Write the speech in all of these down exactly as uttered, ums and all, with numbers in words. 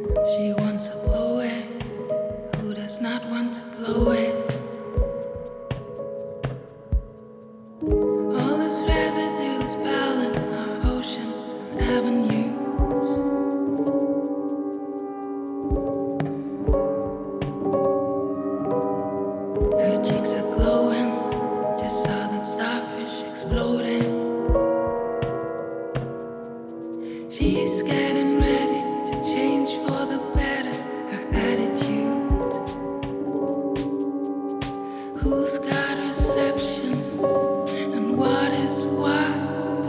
She wants a poet who does not want to blow it. All this residue is fouling our oceans and avenues. Her cheeks are glowing, just southern starfish exploding. She's getting ready to change for the better, her attitude. Who's got reception and what is what?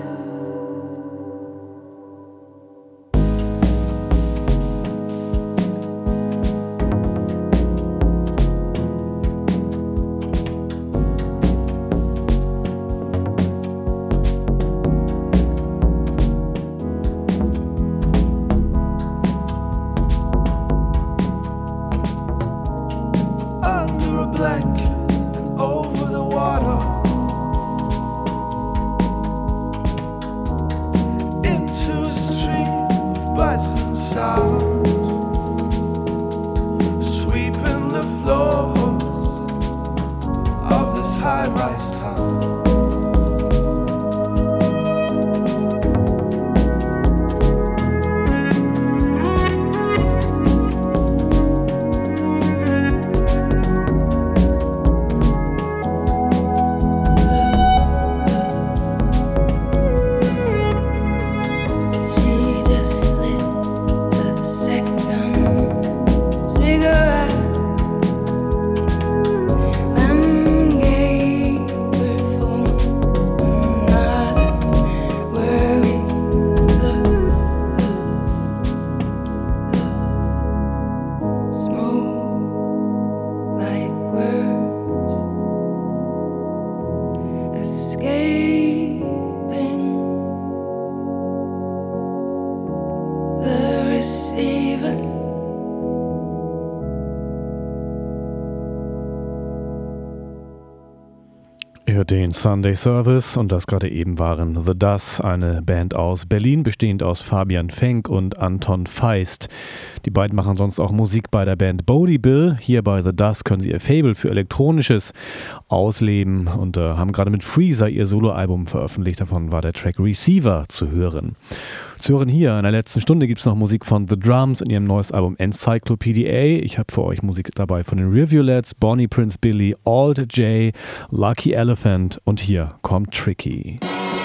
Den Sunday Service und das gerade eben waren The Dust, eine Band aus Berlin, bestehend aus Fabian Fenk und Anton Feist. Die beiden machen sonst auch Musik bei der Band Bodie Bill. Hier bei The Dust können sie ihr Faible für Elektronisches ausleben und äh, haben gerade mit Freezer ihr Soloalbum veröffentlicht. Davon war der Track Receiver zu hören. Zu hören hier in der letzten Stunde gibt es noch Musik von The Drums in ihrem neues Album Encyclopedia. Ich habe für euch Musik dabei von den Rivulets, Bonnie Prince Billy, Alt J, Lucky Elephant und hier kommt Tricky.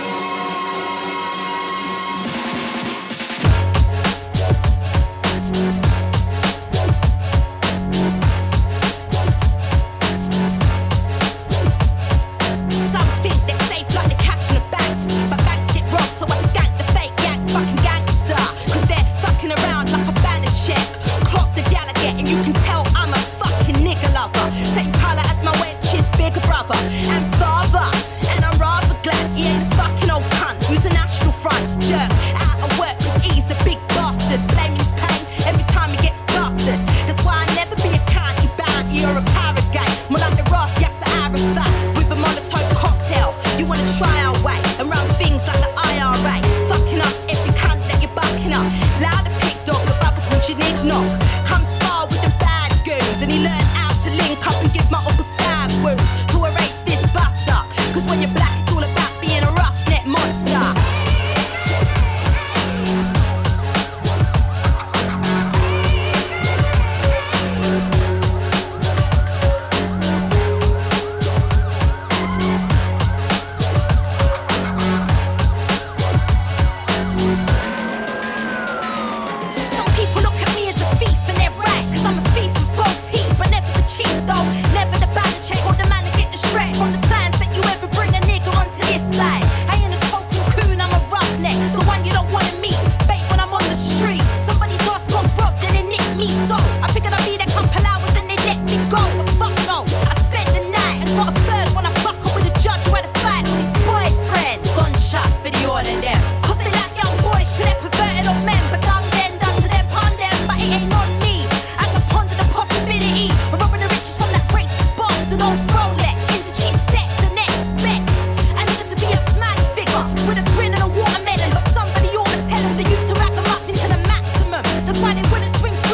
And father, and I'm rather glad he ain't a fucking old cunt who's a national front jerk. Out of work cause he's a big bastard, blaming his pain every time he gets blasted. That's why I never be a county bounty or a paragate. More like the Ross Yasser Arafat with a monotone cocktail. You wanna try our way and run things like the I R A. Fucking up every cunt that you're bucking up. Loud a pig dog, the brother called you Nick Knock. Come spar with the bad goons and he learned how to link up and give my uncle stab wounds. Cause when you're black, it's all about being a roughneck monster. Some people look at me as a thief and they're right. Cause I'm a thief with both teeth, but never the chief though. Never the bad check or the man to get distressed from the plans that you ever bring a nigga onto this side. I ain't a total coon, I'm a roughneck, the one you don't wanna meet. Bait when I'm on the street. Somebody's ass got robbed and they nicked me, so I figured I'd be there couple hours and they let me go. But fuck no, I spent the night and got a bird when I fuck up with a judge who had a fight with his boyfriend. Gunshot for the all of them, cause they like young boys to their perverted old men. But done then, done to them, pun them, but it ain't on me. As I ponder the possibility of robbing the riches from that racist bastard old Rolex into cheap sex and expects a nigga to be a smack figure with a grin and a watermelon. But somebody ought to tell him they used to rack them up into the maximum. That's why they wouldn't swing for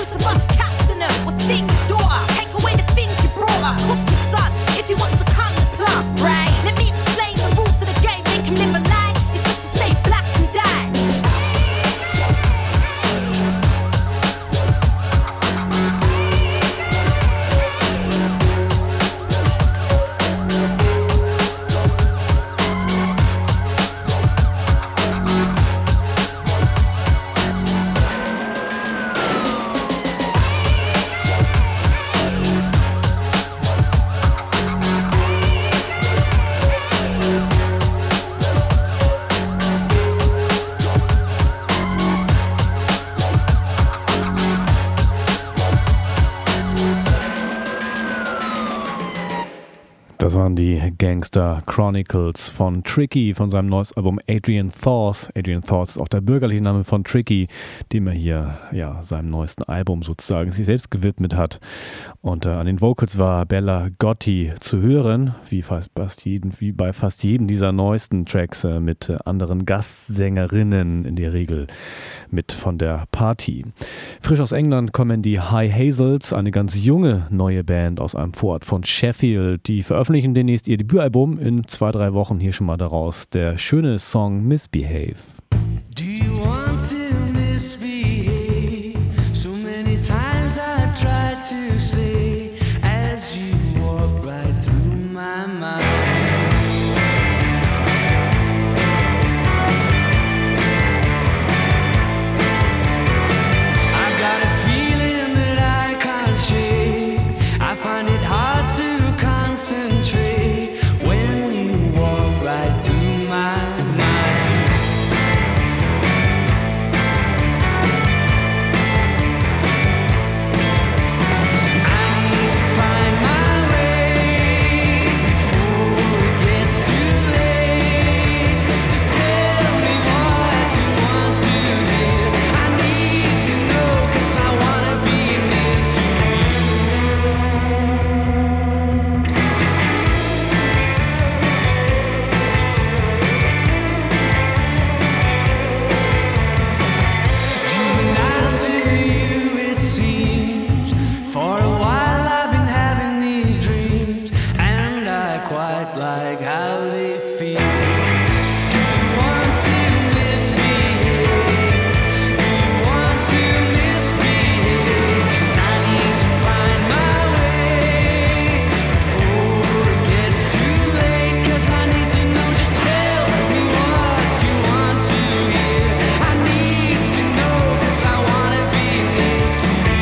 Das waren die Gangster Chronicles von Tricky, von seinem neues Album Adrian Thorse. Adrian Thorse ist auch der bürgerliche Name von Tricky, dem er hier ja seinem neuesten Album sozusagen sich selbst gewidmet hat. Und äh, an den Vocals war Bella Gotti zu hören, wie, fast, fast jeden, wie bei fast jedem dieser neuesten Tracks äh, mit äh, anderen Gastsängerinnen, in der Regel mit von der Party. Frisch aus England kommen die High Hazels, eine ganz junge neue Band aus einem Vorort von Sheffield, die veröffentlicht veröffentlichen demnächst ihr Debütalbum in zwei, drei Wochen. Hier schon mal daraus der schöne Song Misbehave. Do you want to misbehave? So many times I've tried to say as you walk right through my mind. I've got a feeling that I can't shake. I find it hard to concentrate when you walk right through my mind. I need to find my way before it gets too late. Just tell me what you want to hear. I need to know 'cause I wanna be near to juvenile to you it seems. For a while I've been having these dreams, and I quite like how they feel. Do you want to misbehave? Do you want to misbehave? 'Cause I need to find my way before it gets too late. 'Cause I need to know, just tell me what you want to hear. I need to know 'cause I wanna be near to you.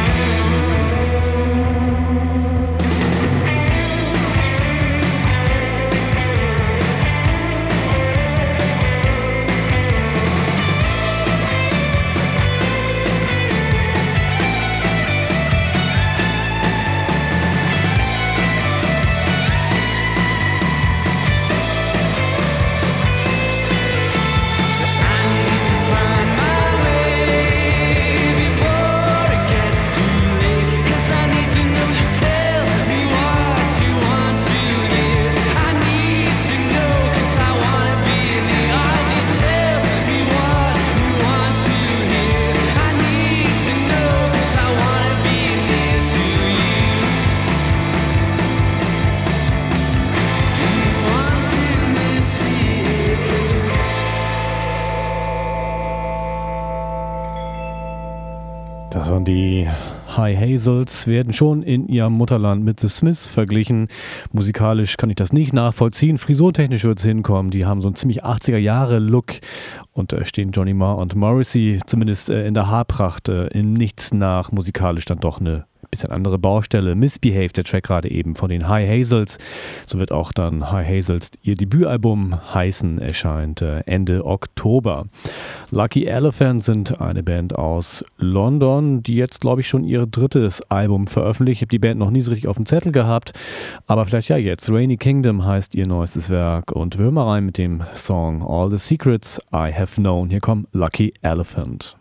I need to find my way before it gets too late. 'Cause I need to know, just tell me what you want to hear. I need to know 'cause I wanna be near. Oh, just tell me what you want to hear. I need to know 'cause I wanna be near to you. You want to misbehave. Das waren die High Hazels, werden schon in ihrem Mutterland mit The Smiths verglichen. Musikalisch kann ich das nicht nachvollziehen. Frisurtechnisch wird es hinkommen. Die haben so einen ziemlich achtziger-Jahre-Look und äh, stehen Johnny Marr und Morrissey zumindest äh, in der Haarpracht äh, in nichts nach. Musikalisch dann doch eine bisschen andere Baustelle. Misbehave, der Track gerade eben von den High Hazels. So wird auch dann High Hazels ihr Debütalbum heißen, erscheint äh, Ende Oktober. Lucky Elephant sind eine Band aus London, die jetzt, glaube ich, schon ihr drittes Album veröffentlicht. Ich habe die Band noch nie so richtig auf dem Zettel gehabt, aber vielleicht ja jetzt. Rainy Kingdom heißt ihr neuestes Werk und wir hören mal rein mit dem Song All the Secrets I Have Known. Hier kommt Lucky Elephant.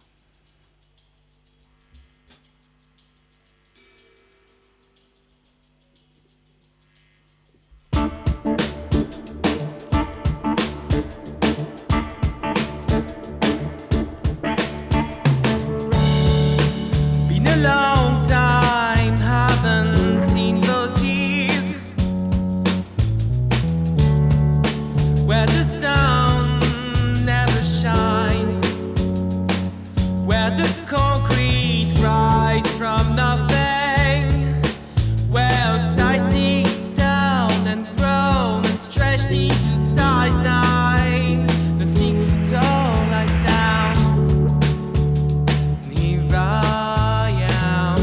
Been a long time, haven't seen those years where the sun never shines, where the concrete rise from nothing, where size six down and grown and stretched into size nine. The six feet tall lies down. Here I am.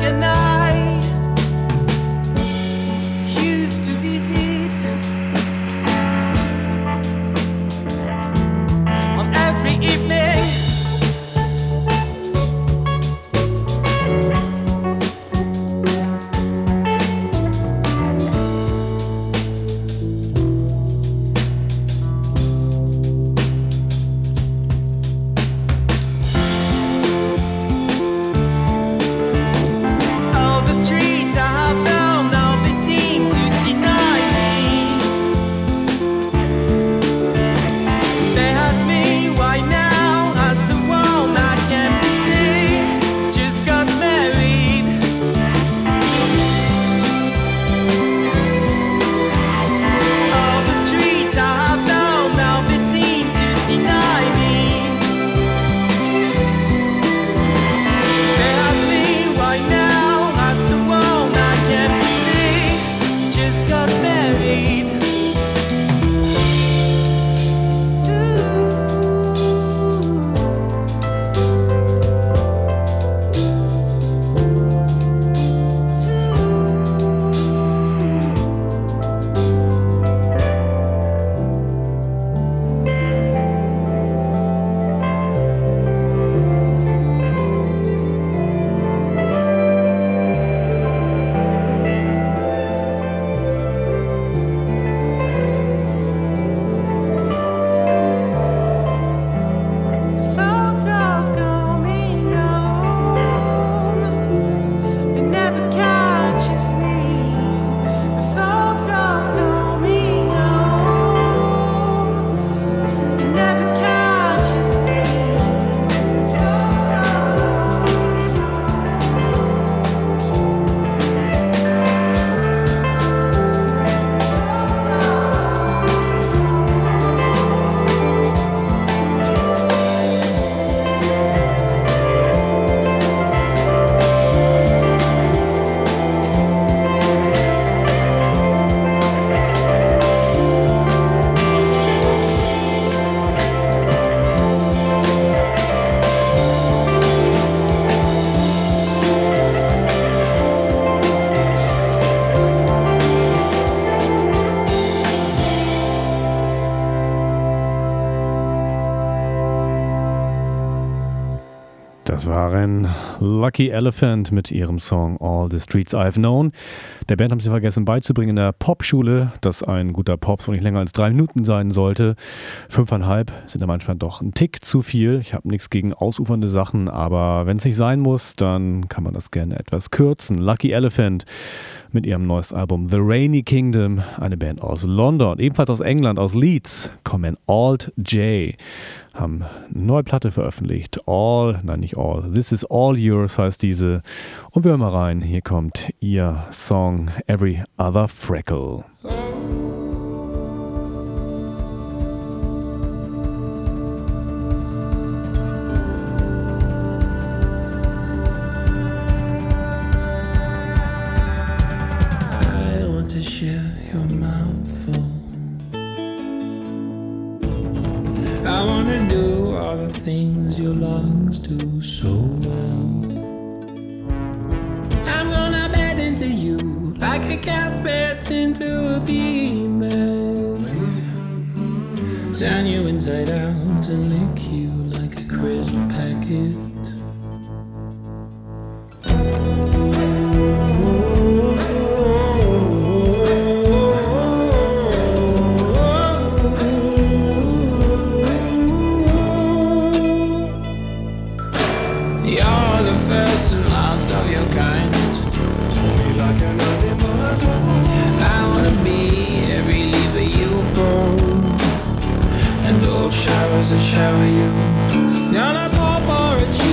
and I used to visit on every evening. Das waren Lucky Elephant mit ihrem Song All the Streets I've Known. Der Band haben sie vergessen beizubringen in der Popschule, dass ein guter Pop-Song nicht länger als drei Minuten sein sollte. Fünfeinhalb sind da manchmal doch ein Tick zu viel. Ich habe nichts gegen ausufernde Sachen, aber wenn es nicht sein muss, dann kann man das gerne etwas kürzen. Lucky Elephant mit ihrem neuesten Album The Rainy Kingdom, eine Band aus London, ebenfalls aus England, aus Leeds, kommen Alt J, haben eine neue Platte veröffentlicht. All, nein nicht All, This is All Yours heißt diese. Und wir hören mal rein, hier kommt ihr Song Every Other Freckle. Share your mouthful. I wanna do all the things your lungs do so well. I'm gonna bed into you like a cat beds into a female. Turn you inside out and lick you like a crisp packet. To shower you, gonna pour for a cheese.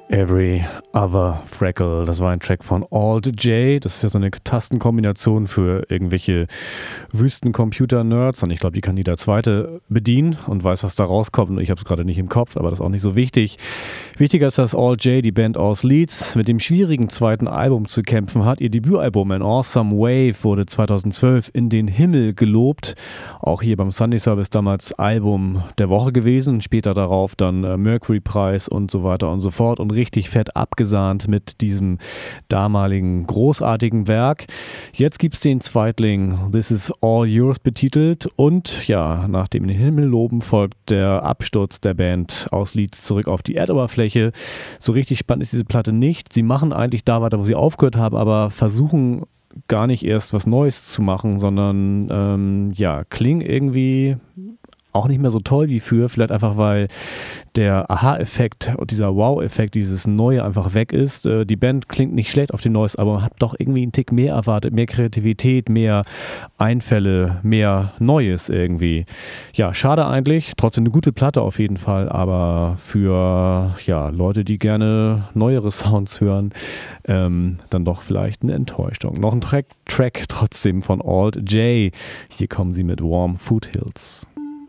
Every Other Freckle, das war ein Track von Alt J. Das ist ja so eine Tastenkombination für irgendwelche Wüstencomputer-Nerds. Und ich glaube, die kann jeder Zweite bedienen und weiß, was da rauskommt. Und ich habe es gerade nicht im Kopf, aber das ist auch nicht so wichtig. Wichtiger ist, dass Alt J, die Band aus Leeds, mit dem schwierigen zweiten Album zu kämpfen hat. Ihr Debütalbum An Awesome Wave wurde zweitausendzwölf in den Himmel gelobt. Auch hier beim Sunday Service damals Album der Woche gewesen. Später darauf dann äh, Mercury-Preis und so weiter und so fort. Und richtig fett abgesahnt mit diesem damaligen großartigen Werk. Jetzt gibt es den Zweitling This Is All Yours betitelt und ja, nach dem in den Himmel loben folgt der Absturz der Band aus Leeds zurück auf die Erdoberfläche. So richtig spannend ist diese Platte nicht. Sie machen eigentlich da weiter, wo sie aufgehört haben, aber versuchen gar nicht erst was Neues zu machen, sondern ähm, ja, klingen irgendwie auch nicht mehr so toll wie früher, vielleicht einfach, weil der Aha-Effekt und dieser Wow-Effekt, dieses Neue einfach weg ist. Äh, die Band klingt nicht schlecht auf dem neues Album, hat doch irgendwie einen Tick mehr erwartet, mehr Kreativität, mehr Einfälle, mehr Neues irgendwie. Ja, schade eigentlich, trotzdem eine gute Platte auf jeden Fall, aber für ja, Leute, die gerne neuere Sounds hören, ähm, dann doch vielleicht eine Enttäuschung. Noch ein Track, Track trotzdem von Alt J. Hier kommen sie mit Warm Foothills.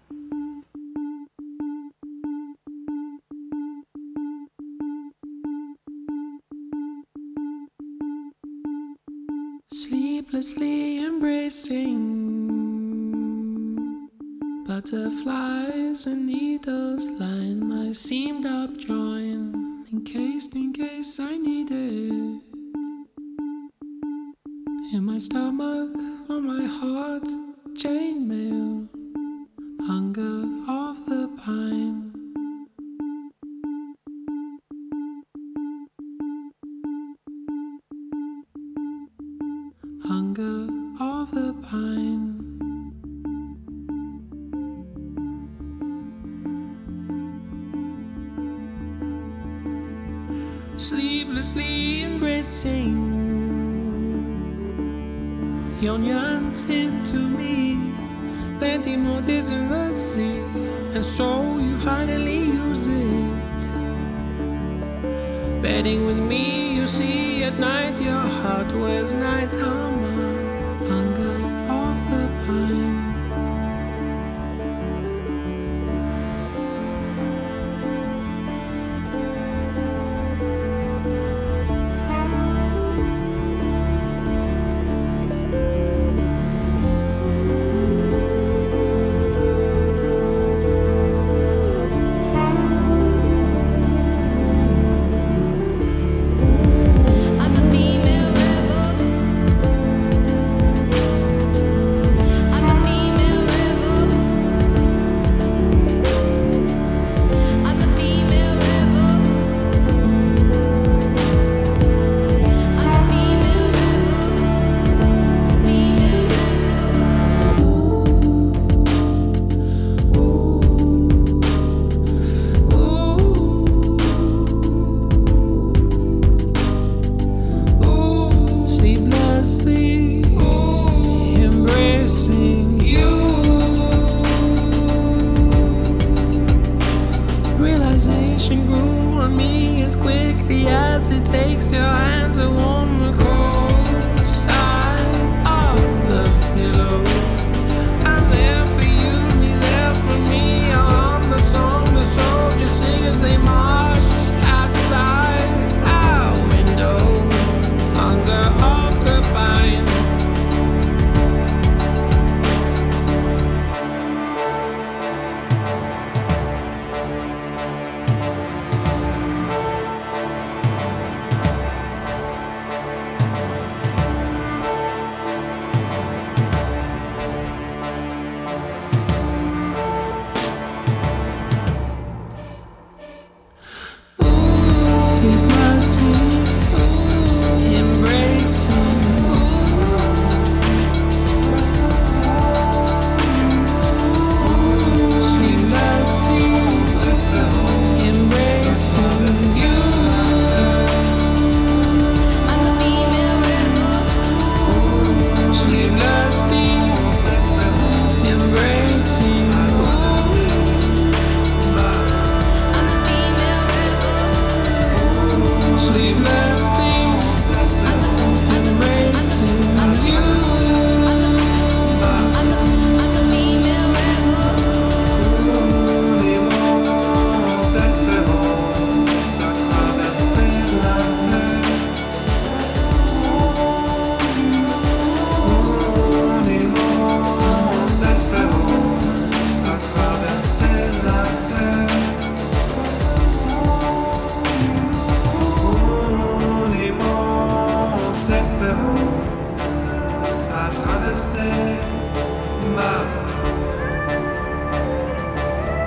Sleeplessly embracing butterflies and needles line my seamed up joint, encased in case I need it. In my stomach, on my heart, chainmail, hunger of the pine. Hunger of the pine. Sleeplessly embracing, yon yearning to me, plenty more days in the sea, and so you finally use it. Bedding with me, you see at night your heart wears night armor. Hunger of the pine.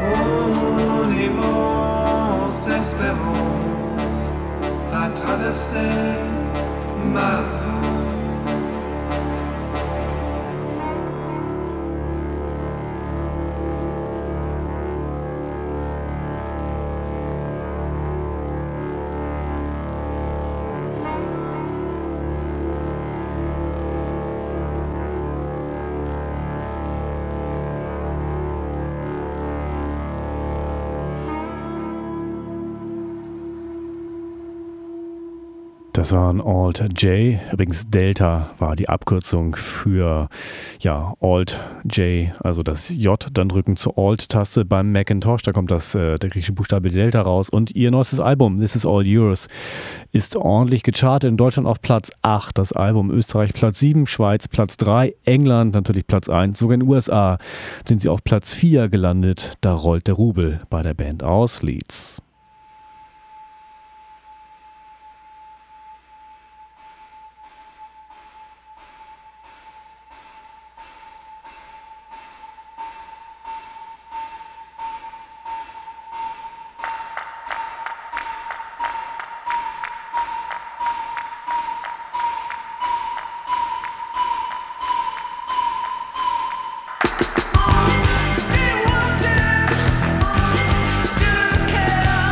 Mon immense espérance a traversé ma peau. Das war ein Alt J. Übrigens Delta war die Abkürzung für ja, Alt J, also das J, dann drücken zur Alt-Taste beim Macintosh, da kommt das, äh, der griechische Buchstabe Delta raus. Und ihr neuestes Album, This Is All Yours, ist ordentlich gechartet. In Deutschland auf Platz acht, das Album, Österreich Platz sieben, Schweiz Platz drei, England natürlich Platz eins, sogar in den U S A sind sie auf Platz vier gelandet. Da rollt der Rubel bei der Band aus Leeds. Be wanted to care.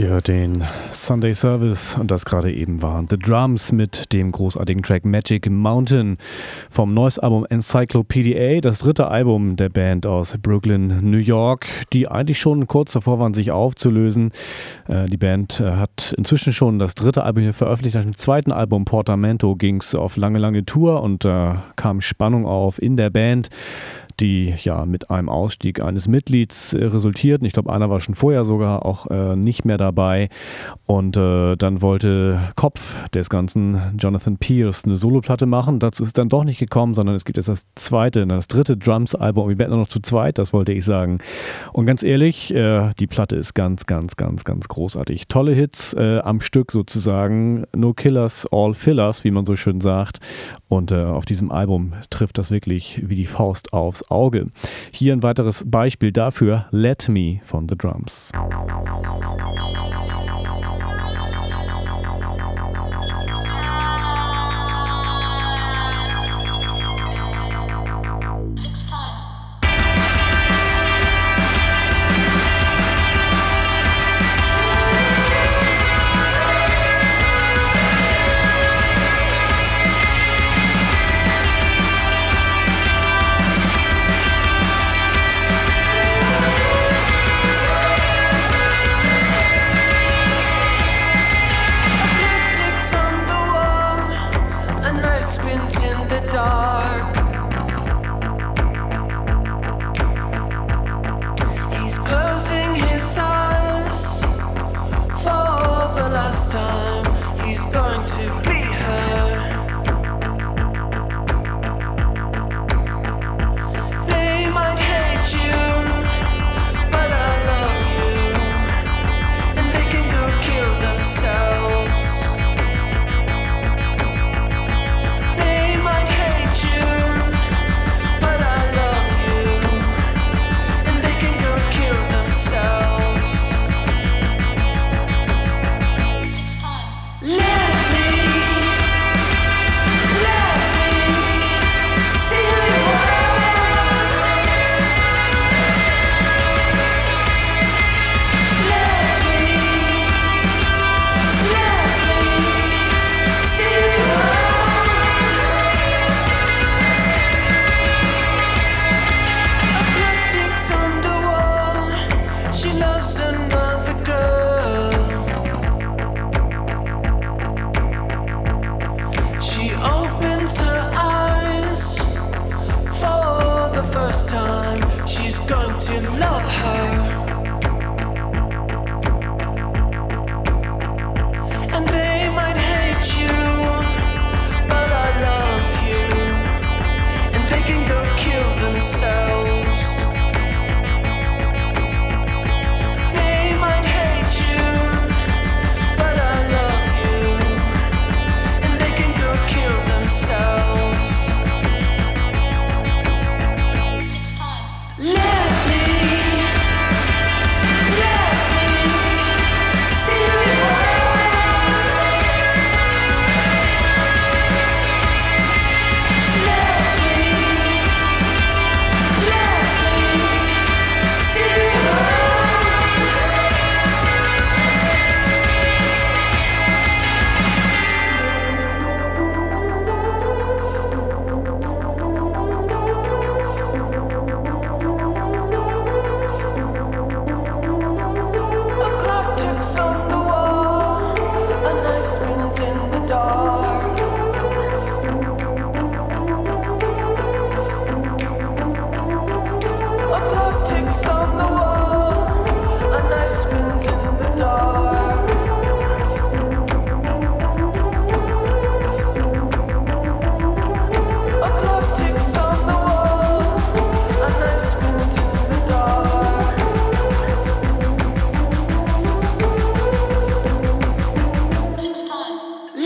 Ihr hört den Sunday Service und das gerade eben waren The Drums mit dem großartigen Track Magic Mountain vom neues Album Encyclopedia, das dritte Album der Band aus Brooklyn, New York, die eigentlich schon kurz davor waren, sich aufzulösen. Äh, die Band äh, hat inzwischen schon das dritte Album hier veröffentlicht. Nach dem zweiten Album Portamento ging es auf lange, lange Tour und da äh, kam Spannung auf in der Band, die ja mit einem Ausstieg eines Mitglieds äh, resultierten. Ich glaube, einer war schon vorher sogar auch äh, nicht mehr dabei. Und äh, dann wollte Kopf des Ganzen, Jonathan Pierce, eine Soloplatte machen. Dazu ist es dann doch nicht gekommen, sondern es gibt jetzt das zweite, das dritte Drums-Album. Wir werden nur noch zu zweit, das wollte ich sagen. Und ganz ehrlich, äh, die Platte ist ganz, ganz, ganz, ganz großartig. Tolle Hits äh, am Stück sozusagen. No Killers, All Fillers, wie man so schön sagt. Und äh, auf diesem Album trifft das wirklich wie die Faust aufs Auge. Hier ein weiteres Beispiel dafür, Let Me von The Drums. Let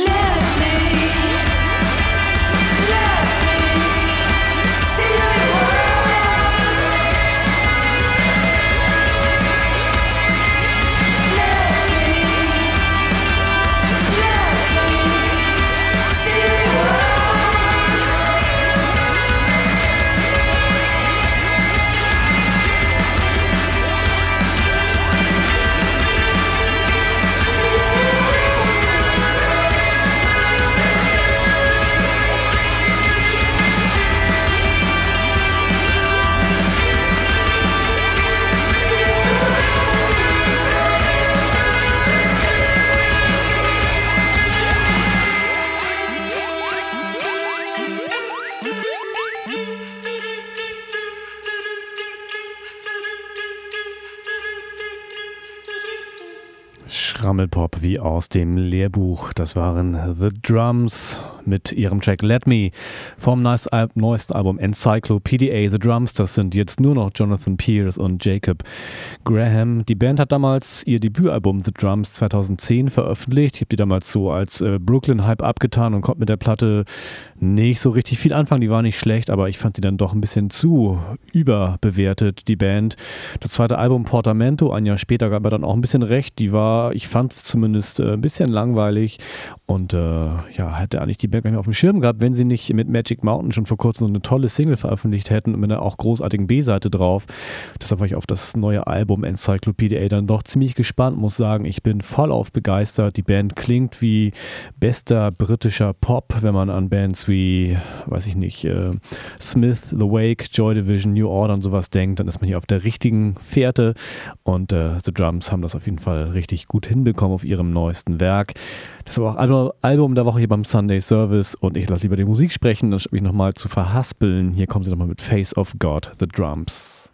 Gammelpop wie aus dem Lehrbuch. Das waren The Drums mit ihrem Track Let Me vom neuesten Album Encyclopedia. The Drums, das sind jetzt nur noch Jonathan Pierce und Jacob Graham. Die Band hat damals ihr Debütalbum The Drums zweitausendzehn veröffentlicht. Ich habe die damals so als äh, Brooklyn-Hype abgetan und konnte mit der Platte nicht so richtig viel anfangen. Die war nicht schlecht, aber ich fand sie dann doch ein bisschen zu überbewertet, die Band. Das zweite Album Portamento, ein Jahr später, gab er dann auch ein bisschen recht. Die war, ich fand es zumindest äh, ein bisschen langweilig und äh, ja, hätte eigentlich die Band gar nicht mehr auf dem Schirm gehabt, wenn sie nicht mit Magic Mountain schon vor kurzem so eine tolle Single veröffentlicht hätten und mit einer auch großartigen B-Seite drauf. Deshalb war ich auf das neue Album Encyclopedia dann doch ziemlich gespannt, muss sagen, ich bin voll auf begeistert. Die Band klingt wie bester britischer Pop, wenn man an Bands wie, weiß ich nicht, äh, Smith, The Wake, Joy Division, New Order und sowas denkt, dann ist man hier auf der richtigen Fährte und äh, The Drums haben das auf jeden Fall richtig gut hinbekommen auf ihrem neuesten Werk. Das war auch ein Album der Woche hier beim Sunday Service und ich lasse lieber die Musik sprechen, anstatt mich nochmal zu verhaspeln. Hier kommen sie nochmal mit Face of God, The Drums.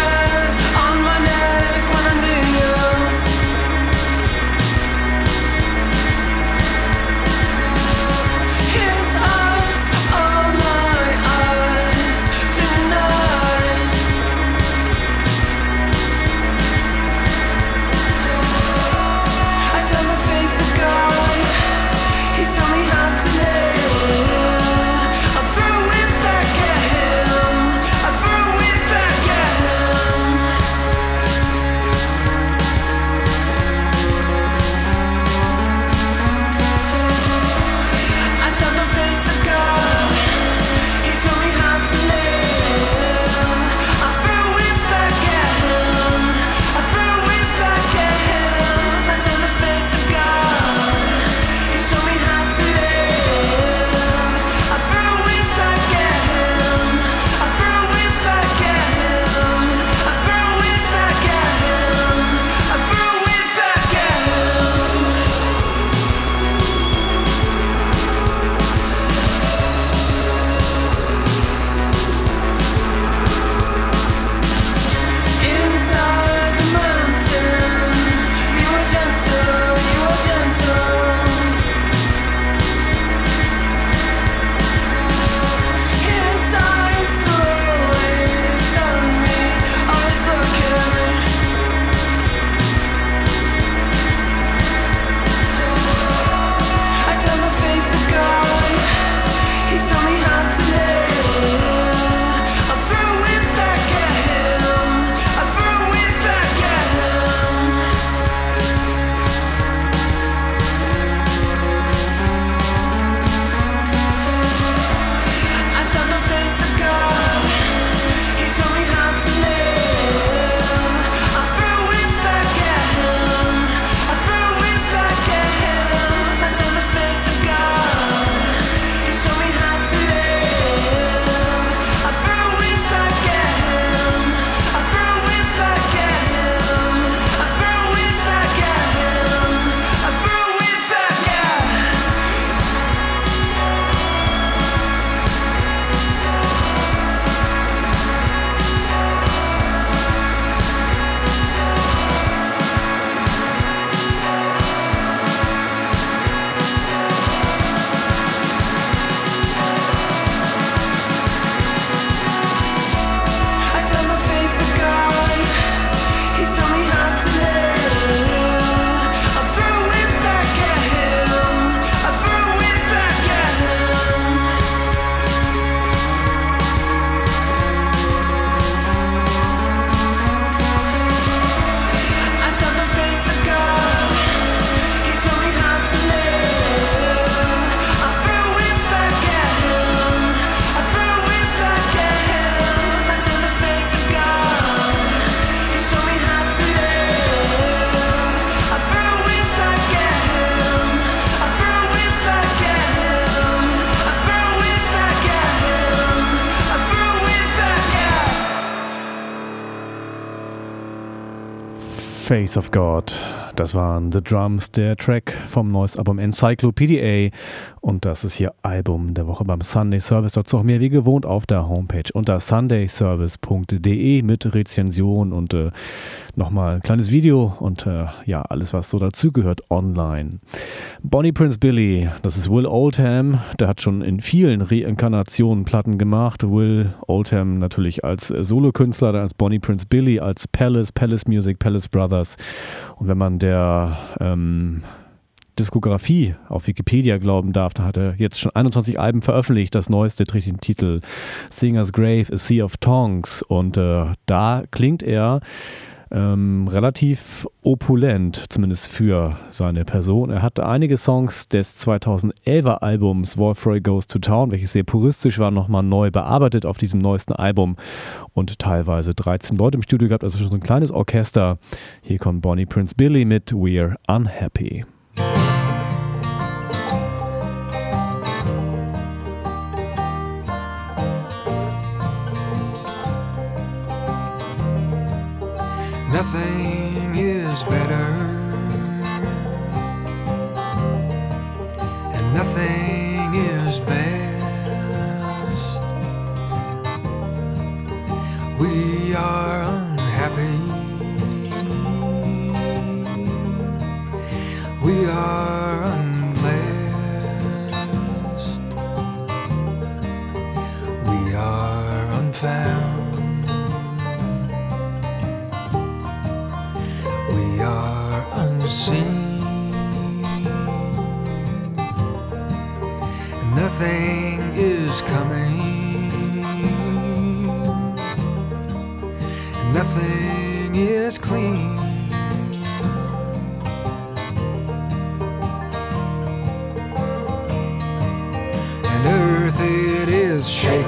On my neck when I'm near you. Face of God. Das waren The Drums, der Track vom neuesten Album Encyclopedia. Und das ist hier Album der Woche beim Sunday Service. Dazu auch mehr wie gewohnt auf der Homepage unter sunday service punkt de mit Rezension und äh, nochmal ein kleines Video und äh, ja, alles, was so dazugehört, online. Bonnie Prince Billy, das ist Will Oldham. Der hat schon in vielen Reinkarnationen Platten gemacht. Will Oldham natürlich als äh, Solokünstler, dann als Bonnie Prince Billy, als Palace, Palace Music, Palace Brothers. Und wenn man der ähm, Diskografie auf Wikipedia glauben darf, da hat er jetzt schon einundzwanzig Alben veröffentlicht. Das neueste trägt den Titel Singer's Grave, A Sea of Tongues. Und äh, da klingt er ähm, relativ opulent, zumindest für seine Person. Er hatte einige Songs des zweitausendelfer Albums Wolfroy Goes to Town, welches sehr puristisch war, nochmal neu bearbeitet auf diesem neuesten Album und teilweise dreizehn Leute im Studio gehabt, also schon so ein kleines Orchester. Hier kommt Bonnie Prince Billy mit We're Unhappy. Nothing is better, and nothing is best. We are unhappy, we are unblessed, we are unfound. We are unseen, and nothing is coming, and nothing is clean. And earth it is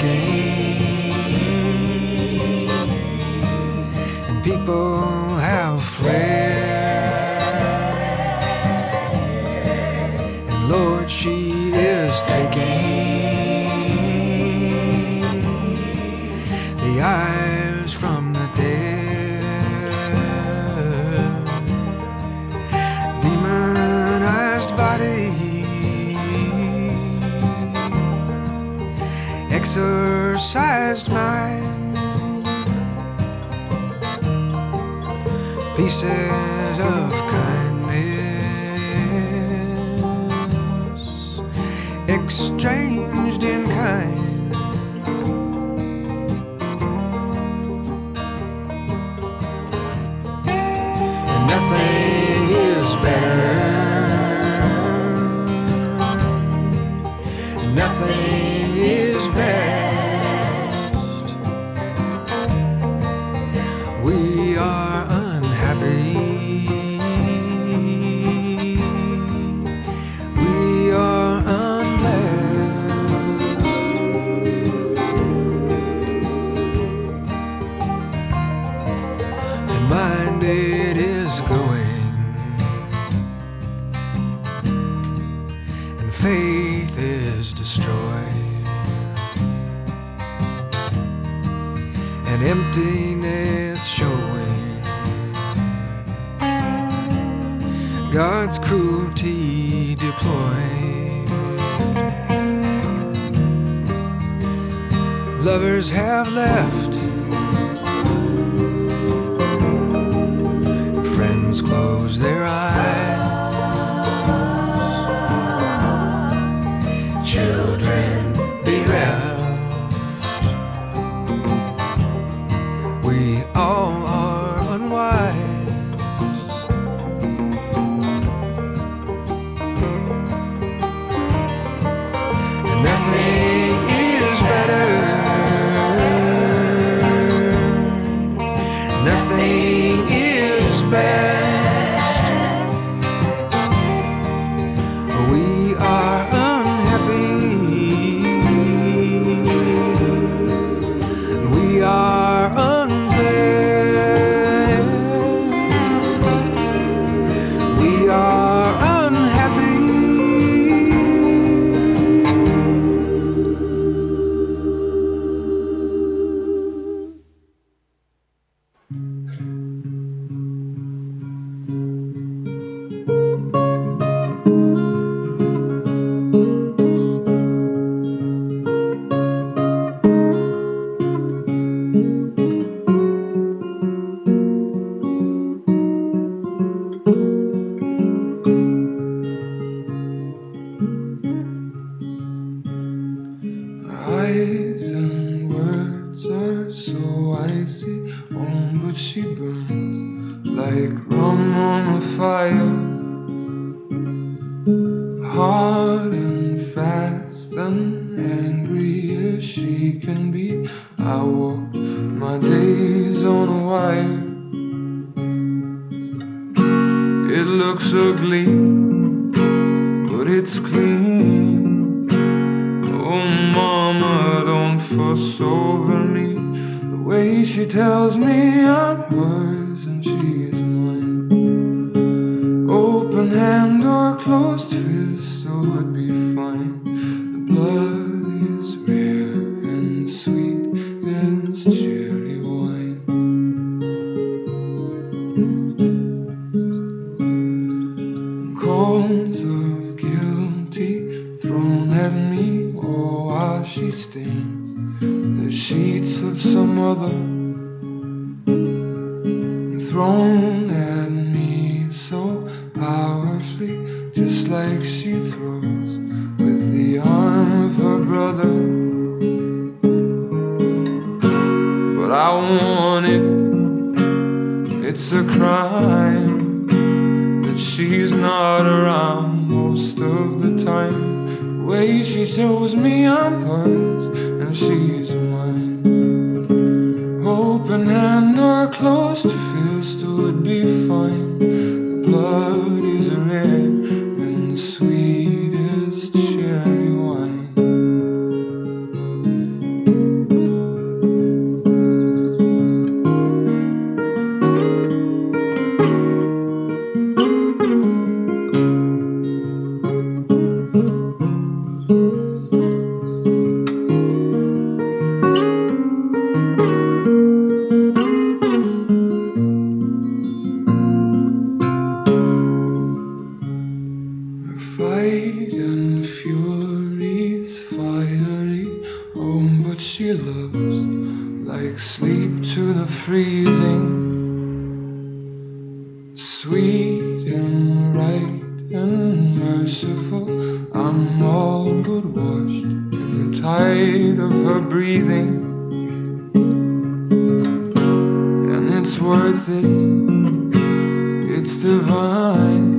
shaking, and people have fled. And Lord, she is taking the eyes from the dead. Demonized body, exorcised mind, pieces of kindness exchanged in kind. And nothing is better, nothing is best. We are unhappy, we are unblessed. And mind it is going, and faith is destroyed, and emptiness showing, God's cruelty deployed. Lovers have left, friends close their eyes, children bereft. We all are unwise, and nothing is better, nothing is best. icy. Oh, but she burns like rum on a fire. Hard and fast and angry as she can be. I walk my days on a wire. It looks ugly, but it's clean. Oh, mama, don't fuss over me. The way she tells me I'm hers and she is mine. Open hand or closed fist, oh, it'd be fine. The blood is rare and sweet as cherry wine. Calls of guilty thrown at me, oh, while she stains the sheets of some other. Thrown at me so powerfully, just like she throws with the arm of her brother. But I want it, it's a crime that she's not around most of the time. The way she shows me I'm hers and she's mine. Open hand or closed fist would be fine. The blood is red and sweet as cherry wine. Fight and fury's fiery. Oh, but she loves like sleep to the freezing. Sweet and right and merciful, I'm all but washed in the tide of her breathing. And it's worth it, it's divine.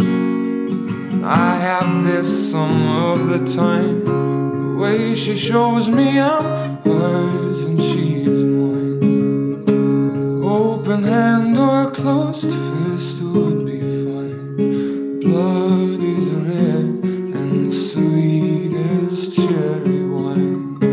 I have this some of the time. The way she shows me I'm hers and she is mine. Open hand or closed fist would be fine. Blood is red and sweet as cherry wine.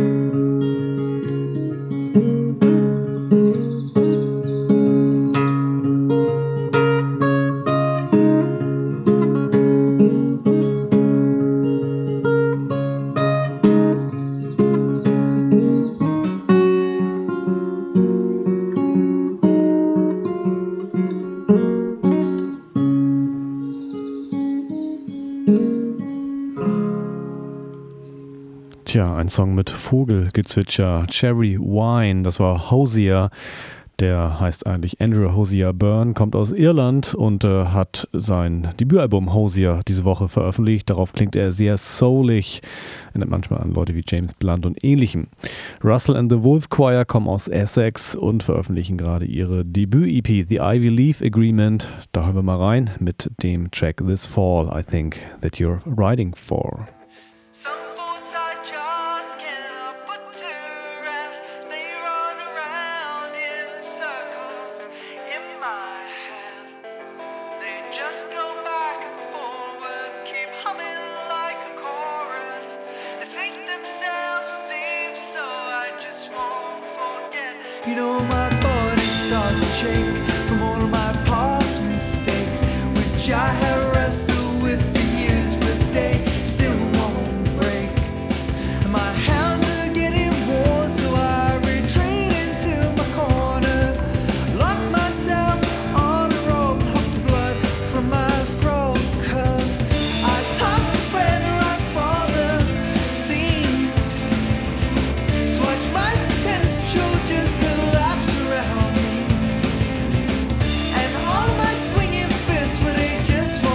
Tja, ein Song mit Vogelgezwitscher, Cherry Wine, das war Hozier. Der heißt eigentlich Andrew Hozier Byrne, kommt aus Irland und äh, hat sein Debütalbum Hozier diese Woche veröffentlicht. Darauf klingt er sehr soulig, erinnert manchmal an Leute wie James Blunt und ähnlichem. Russell and the Wolf Choir kommen aus Essex und veröffentlichen gerade ihre Debüt-E P, The Ivy Leaf Agreement. Da hören wir mal rein mit dem Track This Fall, I Think That You're Riding For. Some thoughts I just cannot put to rest. They run around in circles in my head. They just go back and forward, keep humming like a chorus. They sink themselves deep, so I just won't forget. You know my body starts to shake from all of my past mistakes, which I have wrestled with for years, but they still won't break. And my hands are getting worn, so I retreat into my corner, lock myself on a rope, hook the blood from my throat, 'cause I talk a friend right from the seams to watch my potential just collapse around me. And all my swinging fists, but they just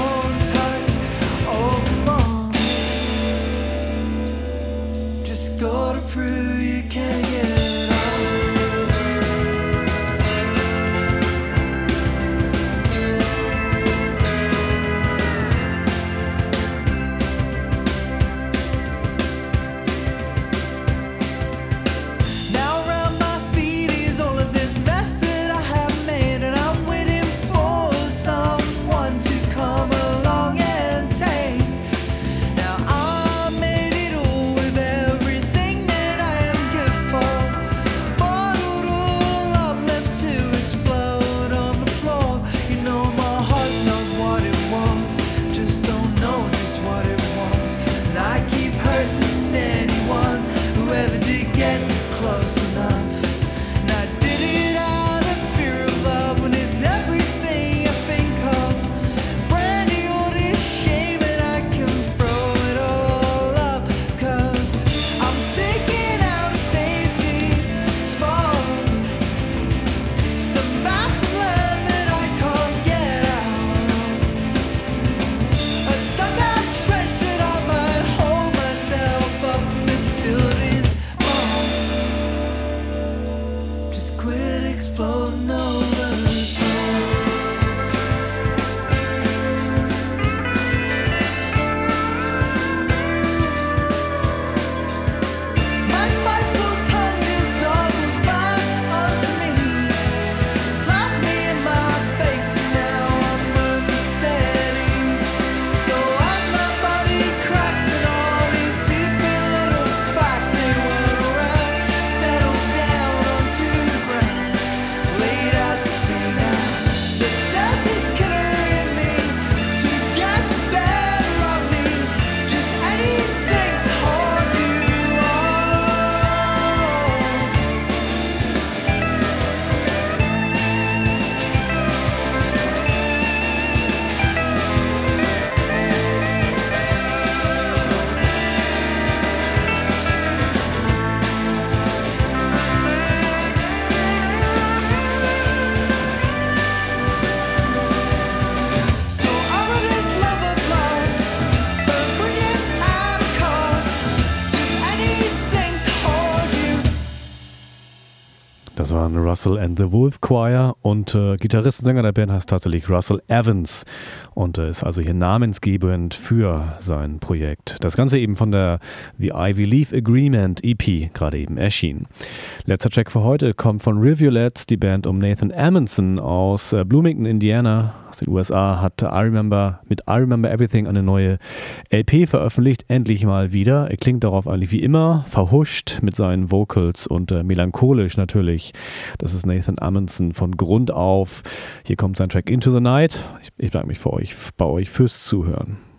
close enough. And I did it out of fear of love when it's everything I think of. Brandy all this shame and I can throw it all up. Cause I'm sinking out of safety spot. Some massive land that I can't get out. A dugout trench that I might hold myself up until these bombs just quit exploding over time. My spiteful tongue just doubles back onto me, slapped me in my face, and now I'm unsteady. So as my body cracks and all these secret little facts they whirl around, settle down onto the ground, laid out to sea now. The dust is killing me to get the better of me. Just anything to hold you on. So all of this love of loss, but bring it at a cost. Just anything to hold you. Das waren Russell and the Wolf Choir und äh, Gitarrist und Sänger der Band heißt tatsächlich Russell Evans und äh, ist also hier namensgebend für sein Projekt. Das Ganze eben von der The Ivy Leaf Agreement E P gerade eben erschienen. Letzter Track für heute kommt von Rivulets, die Band um Nathan Amundsen aus äh, Bloomington, Indiana, aus den U S A, hat I Remember mit I Remember Everything eine neue L P veröffentlicht, endlich mal wieder. Er klingt darauf eigentlich wie immer, verhuscht mit seinen Vocals und äh, melancholisch natürlich. Das ist Nathan Amundsen von Grund auf. Hier kommt sein Track Into the Night. Ich, ich bedanke mich für euch, bei euch fürs Zuhören.